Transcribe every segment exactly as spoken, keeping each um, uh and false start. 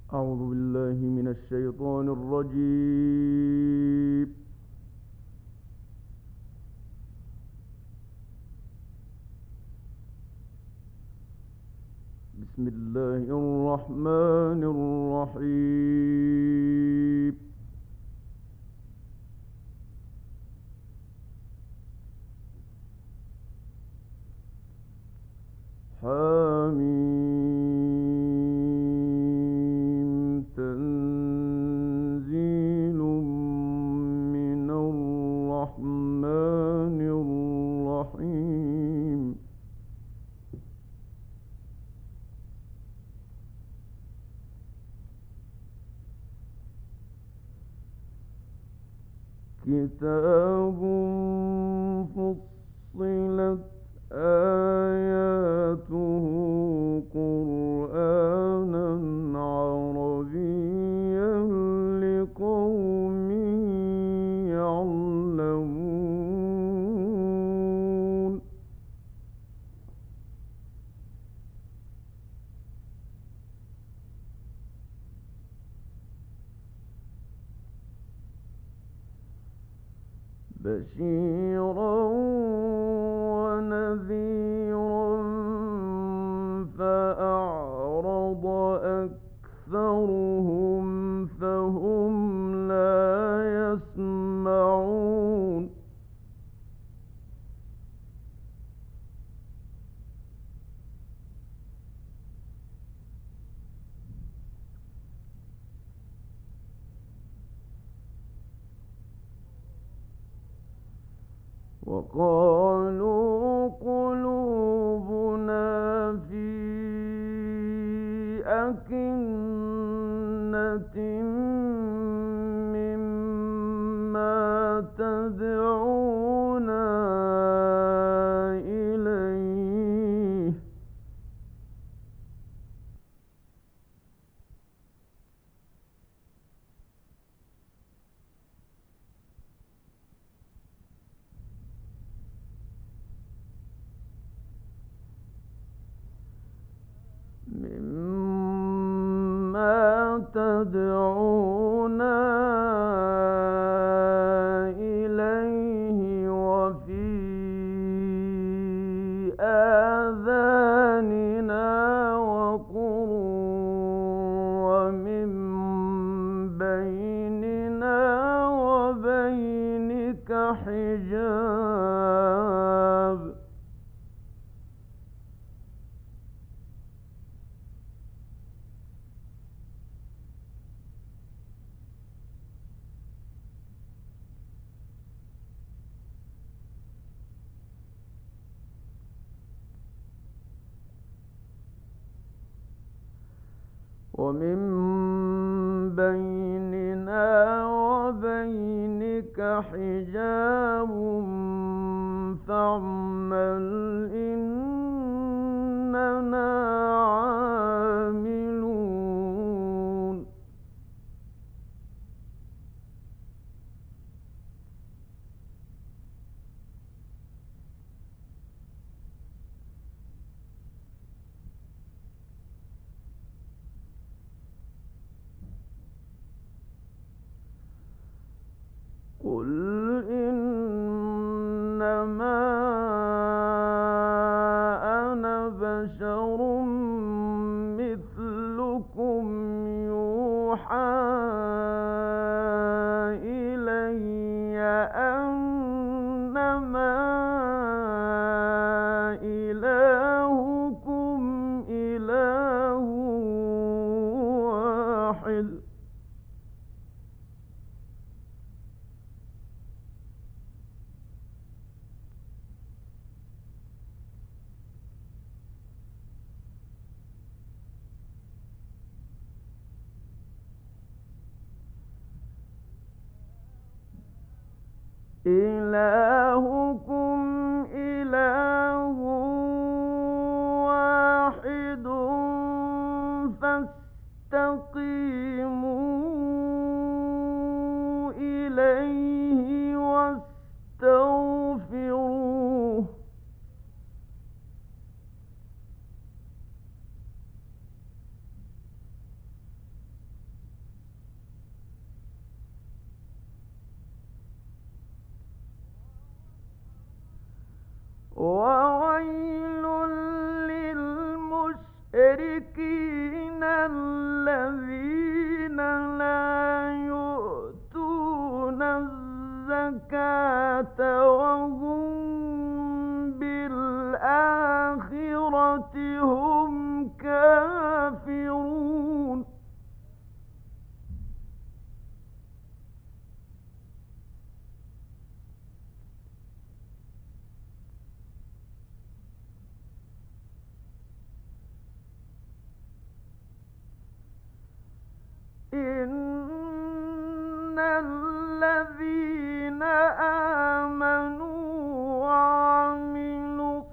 أعوذ بالله من الشيطان الرجيم. بسم الله الرحمن الرحيم. حميم تنزيل من الرحمن الرحيم. كتاب فصلت آياته قرآنا عربيا لقوم يعلمون. بشيرا ونذيرا فأعرض أكثرهم فهم لا يسمعون. وقالوا قلوبنا في أكنة مما تدعونا إليه مما تدعونا إليه وفي آذاننا وقر ومن بيننا وبينك حجاب. ومن بيننا وبينك حجاب فاعمل إننا عاملون. قل إنما أنا بشر مثلكم يوحى إلي أنما إلهكم إله واحد. إلهكم إله واحد فاستقيموا إليه واستغفروه المشركين الذين لا يؤتون الزكاة وهم بالآخرة هم كافرون. إن الذين آمنوا وعملوا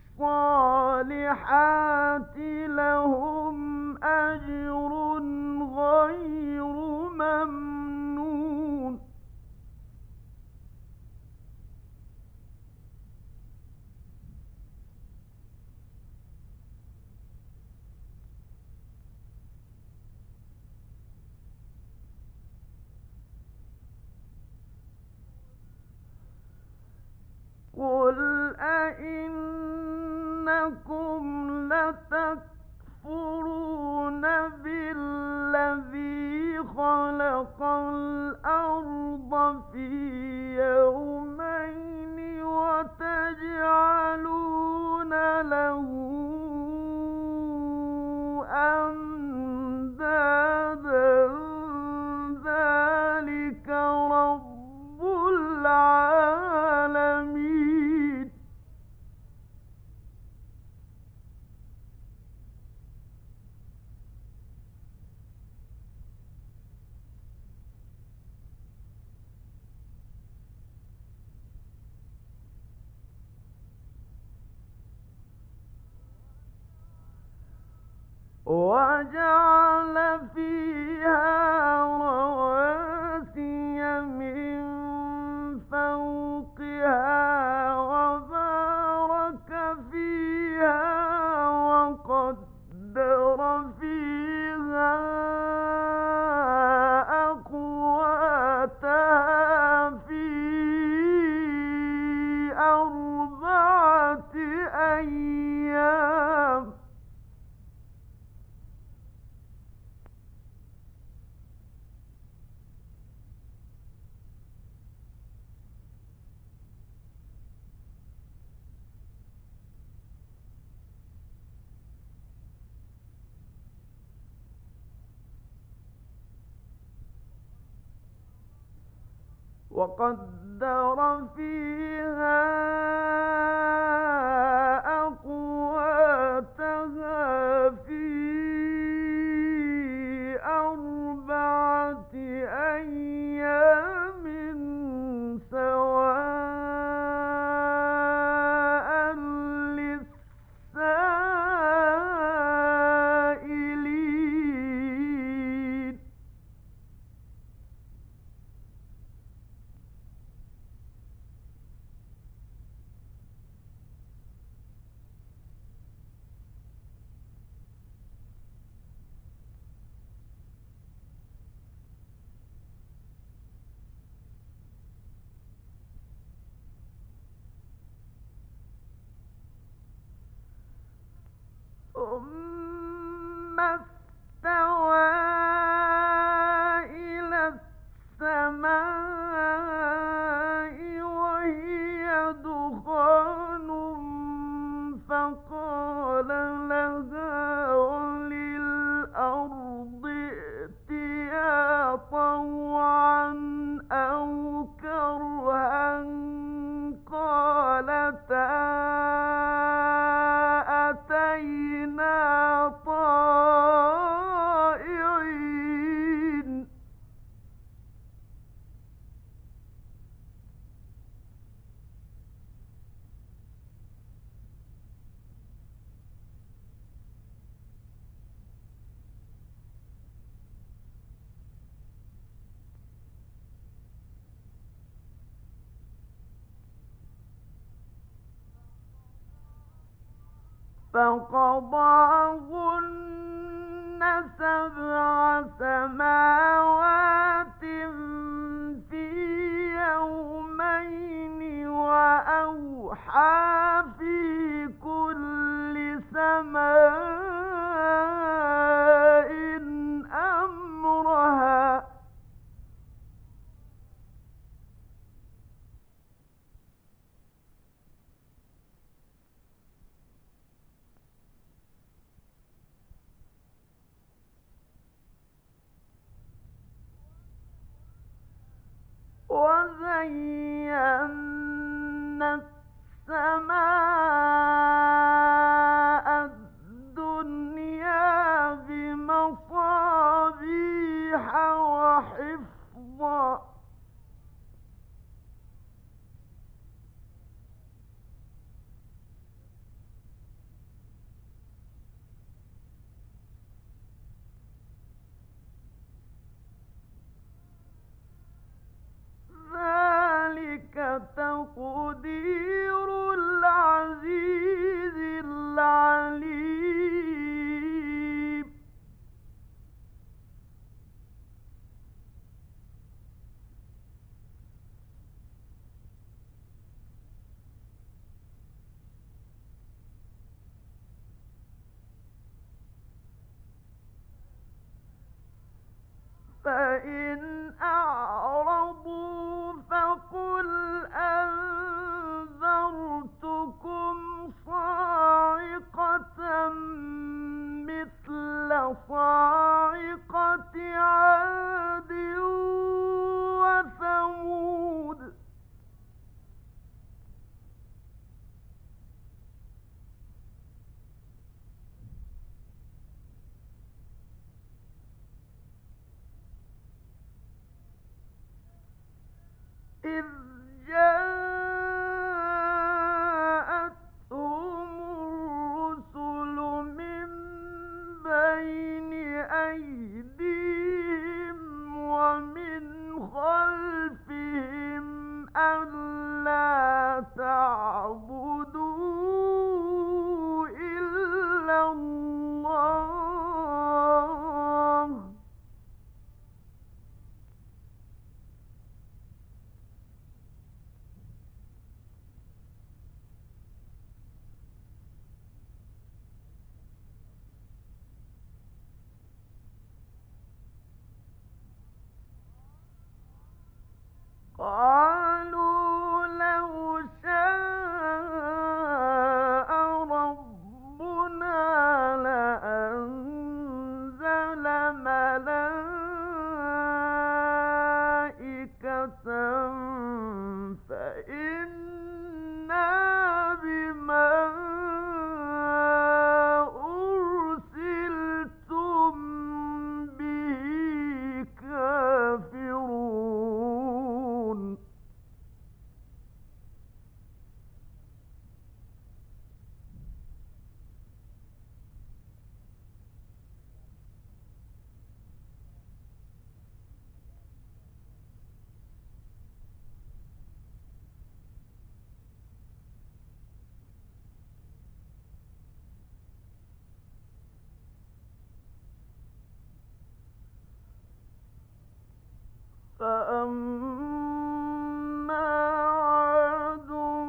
الصالحات لهم أجر غير ممنون. قل أئنكم لتكفرون بالذي خلق الأرض في يومين وتجعلون له أندادا ذلك رب العالمين. وجعل فيها رواسي من فوقها وبارك فيها وقدر فيها أقواتها في أربعة أيام. وقدر فيها أقواتها في أربعة أيام سواء للسائلين. ثم استوى إلى السماء وهي دخان فقال لها وللأرض ائتيا طوعا أو كرها قالتا طائعين. فقضاهن سبع سماوات في يومين وأوحى في كل سماء زينا السماء الدنيا بمصابيح وحفظا ذلك تقدير العزيز العليم فإن أعرضوا فقل أنذرتكم صاعقة مثل صاعقة عاد وثمود إذ جاءتهم الرسل من بين أيديهم ومن خلفهم ألا تعبدوا إلا الله قالوا لو شاء ربنا لأنزل ملائكة فإنا بما أرسلتم به كافرون فأما عاد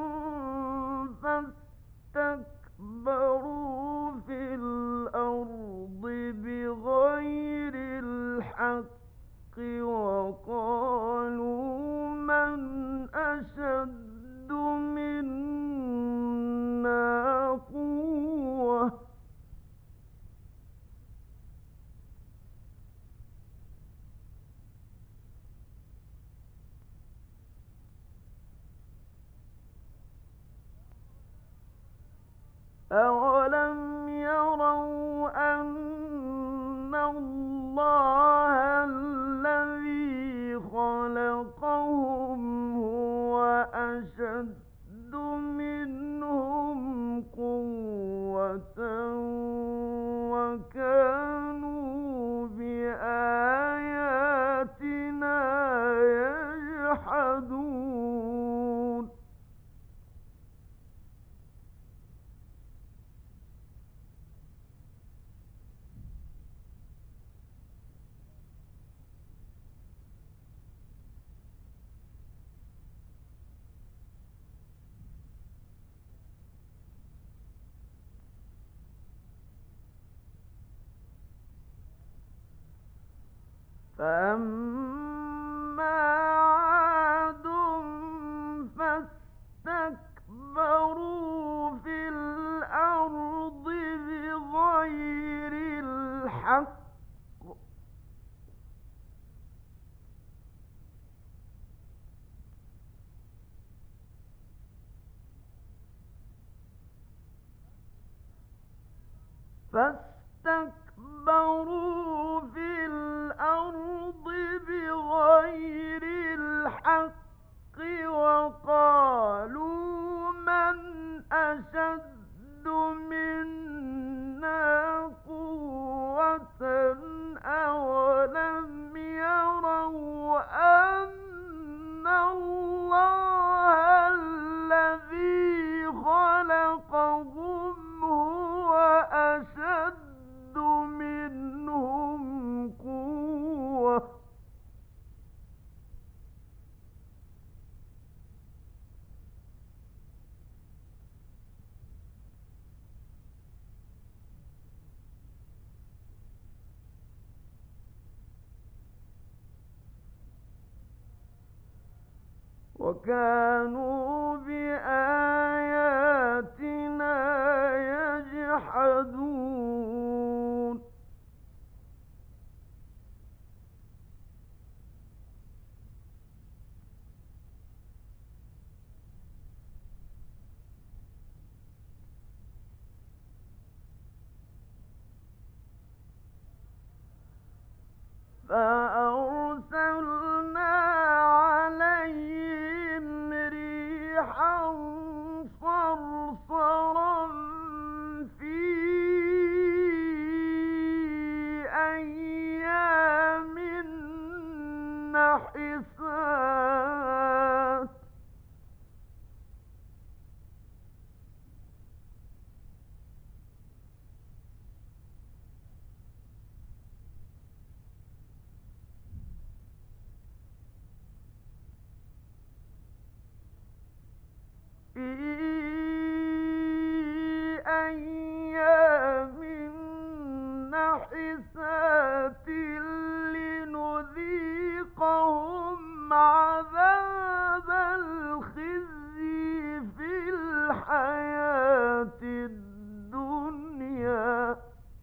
فاستكبروا في الأرض بغير الحق وقالوا من أشد منا قوة أولم يروا أن الله الذي خلقهم هو أشد منهم قوة وكانوا بآياتنا يجحدون فأما عاد فاستكبروا في الأرض بغير الحق فاستكبروا في الأرض بغير الحق وقالوا من أشد منا قوة أولم يروا أن الله الذي خلقهم هو أشد منهم قوة وكانوا بآياتنا يجحدون فأرسلنا عليهم ريحا صرصرا في أيام نحسات في أيام نحسات لنذيقهم عذاب الخزي في الحياة الدنيا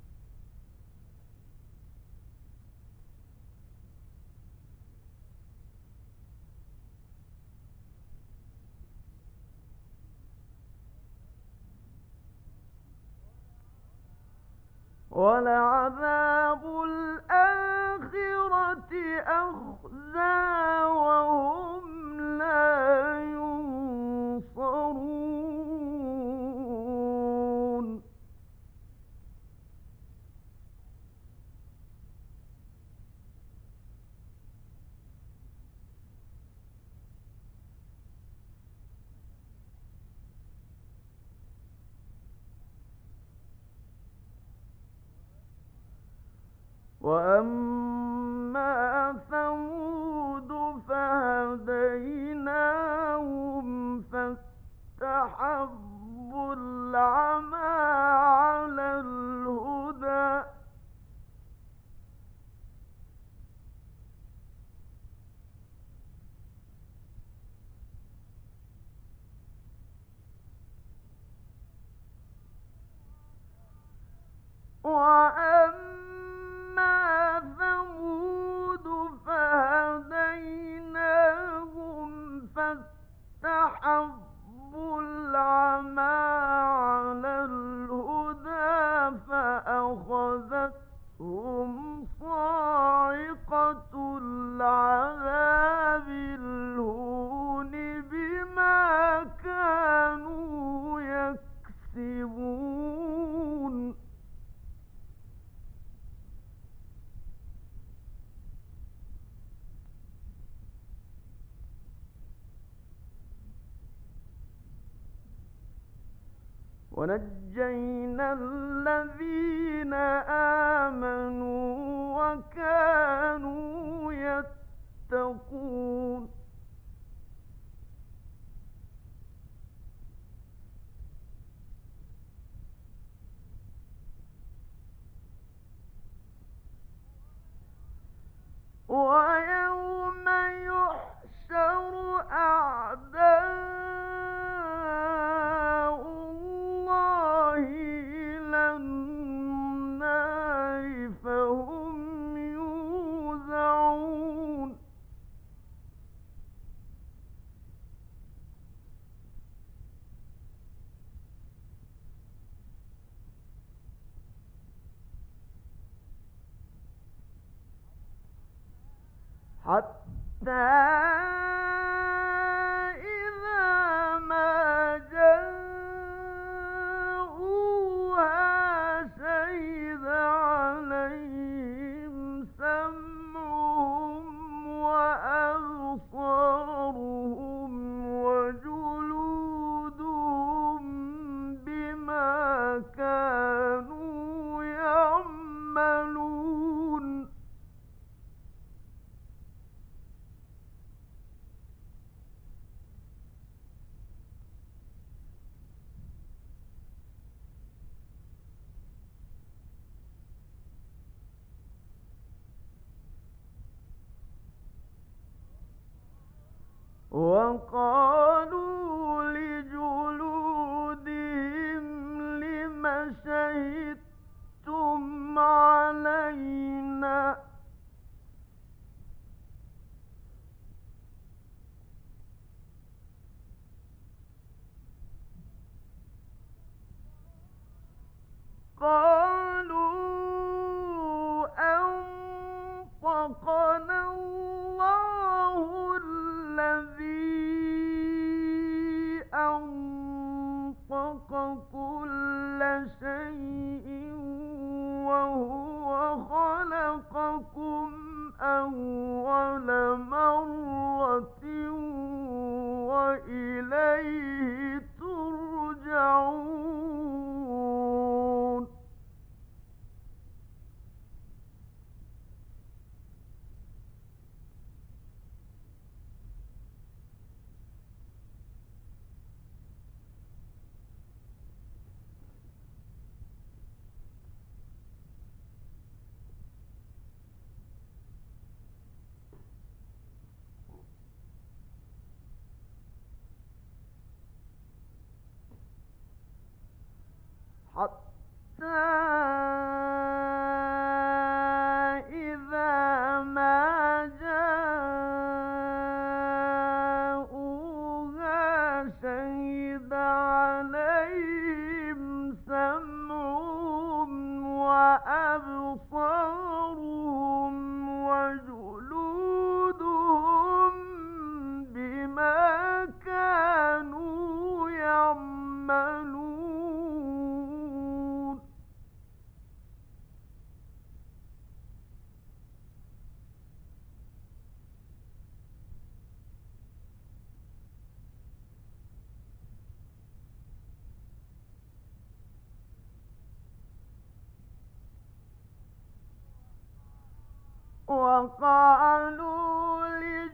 ولعذاب الآخرة أخزى وهم لا ينصرون وأما ثمود فهديناهم فاستحبوا العمى على الهدى وأما ثمود فهديناهم فاستحبوا العمى على الهدى فأخذتهم صاعقة العذاب الهون بما كانوا يكسبون ونجينا الذين آمنوا وكانوا يتقون ويوم يحشر أعداء الله إلى النار فهم يوزعون حتى إذا ما جاءوها شهد عليهم سمعهم وأبصارهم وجلودهم بما كانوا يعملون. وقالوا لجلودهم لم شهدتم علينا قالوا أنطقنا الله الذي أنطق كل شيء وهو خلقكم أول مرة وإليه ترجعون. حتى إذا ما جاءوها شهد عليهم سمعهم وأبصارهم وجلودهم بما كانوا يعملون. وقالوا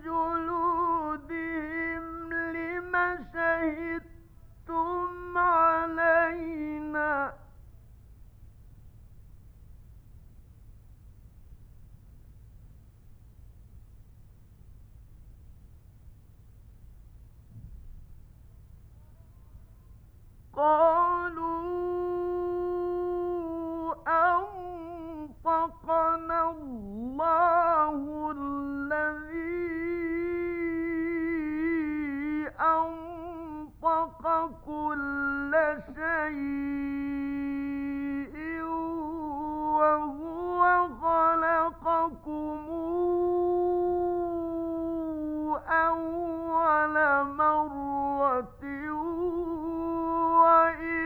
لجلودهم لم شهدتم علينا قالوا أنطقنا الله الذي أنطق كل شيء وهو خلقكم أول مرة وإليه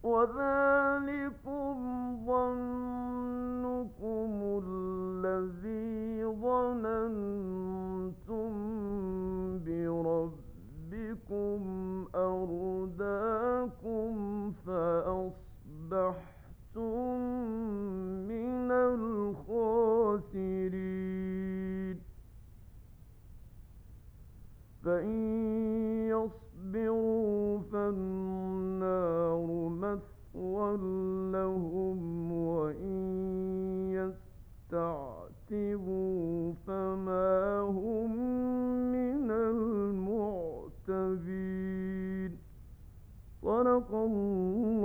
وذلكم ظنكم الذي ظننتم بربكم أرداكم فأصبحتم من الخاسرين فإن يصبروا فالنار مثوى لهم وإن يستعتبوا فما هم من المعتبين صدق الله